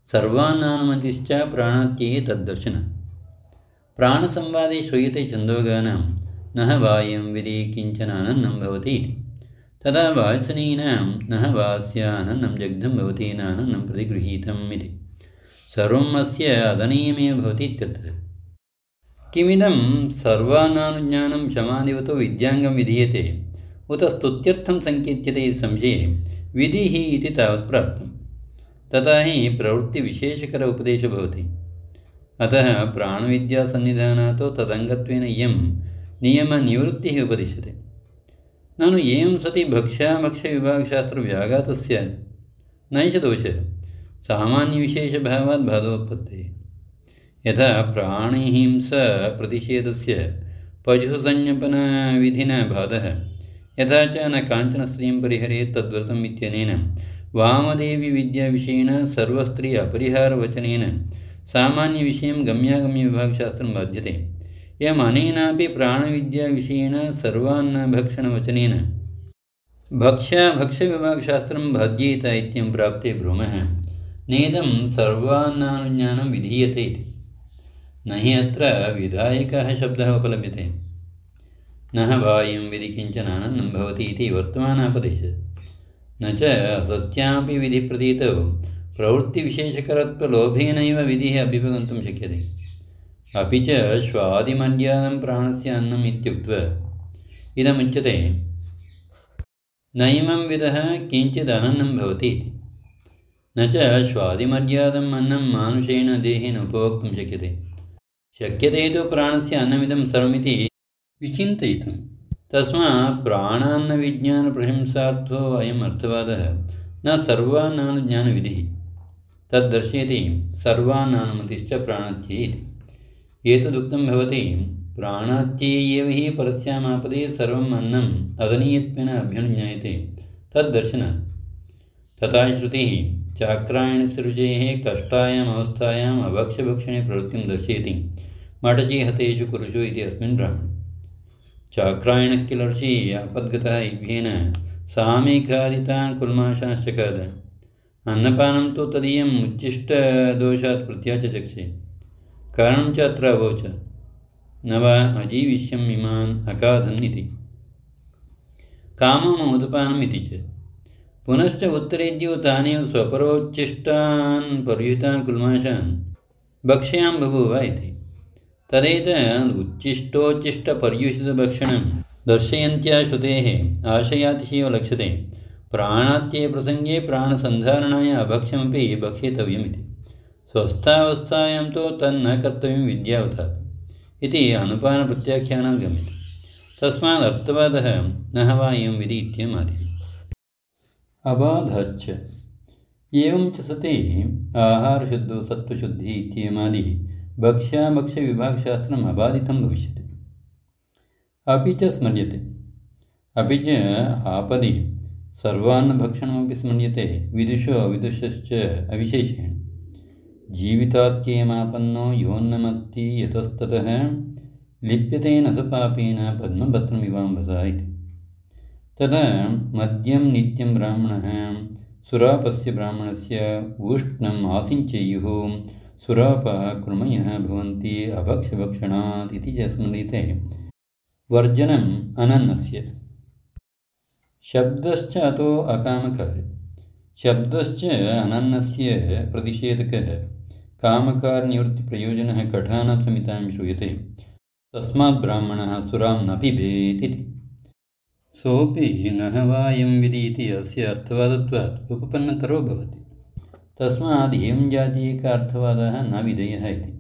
सर्वानानुमतिश्च प्राणात्यये तद्दर्शनम्। प्राणसंवादे श्रूयते छन्दोगानां नः वायं विधि किञ्चन अनन्नं भवति इति। तदा वात्सनीनां नः वास्य अनन्नं जग्धं भवति नानन्नं प्रतिगृहीतम् इति। सर्वम् अस्य अदनीयमेव भवति इत्यर्थः। किमिदं सर्वानानुज्ञानं क्षमादिवतो विद्याङ्गं विधीयते उत स्तुत्यर्थं सङ्केत्यते इति संशये विधिः इति तावत् प्राप्तं। तथा हि प्रवृत्तिविशेषकर उपदेशो भवति। अतः प्राणविद्यासन्निधानातो तदङ्गत्वेन इयं नियमनिवृत्तिः उपदिश्यते। ननु एवं सति भक्ष्याभक्ष्यविभागशास्त्रव्याघातस्य नैष दोषः सामान्यविशेषभावात् बाधोत्पत्तेः। यथा प्राणिहिंसाप्रतिषेधस्य पशुसंज्ञपनविधिना बाधः, यथा च न काञ्चन स्त्रियं परिहरेत् तद्व्रतम् इत्यनेन वामदेवीविद्याविषयेण सर्वस्त्री अपरिहारवचनेन सामान्यविषयं गम्यागम्यविभागशास्त्रं बाध्यते। एवम् अनेनापि प्राणविद्याविषयेण सर्वान्नभक्षणवचनेन भक्ष्याभक्ष्यविभागशास्त्रं बाध्येत इत्यं प्राप्ते भ्रूमः नेदं सर्वान्नानुज्ञानं विधीयते इति। न हि अत्र विधायकः शब्दः उपलभ्यते। नः वायं विधि किञ्चन अनन्नं भवति इति वर्तमानापदेशः। न च असत्यापि विधिप्रतीतौ प्रवृत्तिविशेषकरत्वलोभेनैव विधिः अभ्युपगन्तुं शक्यते। अपि च श्वादिमर्यादं प्राणस्य अन्नम् इत्युक्त्वा इदमुच्यते नैमं विधः किञ्चित् अनन्नं भवति इति। न च श्वादिमर्यादम् अन्नं मानुषेण देहेन उपभोक्तुं शक्यते तु प्राणस्य अन्नमिदं सर्वमिति विचिन्तयितुं। तस्मात् प्राणान्नविज्ञानप्रशंसार्थो अयम् अर्थवादः न सर्वानानुज्ञानविधिः। तद्दर्शयति सर्वानानुमतिश्च प्राणात्यये इति। एतदुक्तं भवति प्राणात्यये एव हि परस्यामापदे सर्वम् अन्नम् अदनीयत्वेन अभ्युज्ञायते तद्दर्शनात्। तथा श्रुतिः चाक्रायणस्य रुचेः कष्टायाम् अवस्थायाम् अभक्ष्यभक्षणे प्रवृत्तिं दर्शयति मटजीहतेषु कुरुषु इति अस्मिन् ब्राह्मणे। चाक्रायणः किल ऋषिः आपद्गतः इभ्येन सामेकादितान् कुल्माषाश्चकाद। अन्नपानं तु तदीयम् उच्छिष्टदोषात् प्रत्याचचक्षे। कारणं च अत्र अवोच न वा अजीविष्यम् इमान् अकाधन् इति। काममुदपानम् इति च। पुनश्च उत्तरेद्यो तानेव स्वपरोच्छिष्टान् पर्युतान् कुल्माषान् भक्ष्यां बभूव इति। तदेतद् उच्छिष्टोच्छिष्टपर्युषितभक्षणं दर्शयन्त्या श्रुतेः आशयातिशयो लक्ष्यते प्राणात्ययप्रसङ्गे प्राणसन्धारणाय अभक्ष्यमपि भक्षितव्यमिति। स्वस्थावस्थायां तु तन्न कर्तव्यं विद्यावतापि इति अनुपानप्रत्याख्यानात् गम्यते। तस्मात् अर्थवादः नः वा एवं विधि इत्ययमादिः। अबाधश्च एवं च सति आहारशुद्धो सत्त्वशुद्धिः इत्ययमादि भक्ष्याभक्ष्यविभागशास्त्रम् अबाधितं भविष्यति। अपि च स्मर्यते। अपि च आपदि सर्वान्नभक्षणमपि स्मर्यते विदुषो अविदुषश्च अविशेषेण। जीवितात्ययमापन्नो योन्नमत्ति यतस्ततः लिप्यते न स पापेन पद्मपत्रमिवाम्भसा इति। तदा मद्यं नित्यं ब्राह्मणः सुरापस्य ब्राह्मणस्य उष्णम् आसिञ्चेयुः सुरापः कृमयः भवन्ति अभक्ष्यभक्षणात् इति च स्मर्यते वर्जनम् अनन्नस्य। शब्दश्च अतो अकामकारः शब्दश्च अनन्नस्य प्रतिषेधकः कामकारनिवृत्तिप्रयोजनः कठानां संहितां श्रूयते। तस्मात् ब्राह्मणः सुरां न पिबेत् इति। सोऽपि नः वा एवं विधि इति अस्य अर्थवादत्वात् उपपन्नतरो भवति। तस्मात् एवं जातीयक अर्थवादः न विधेयः इति।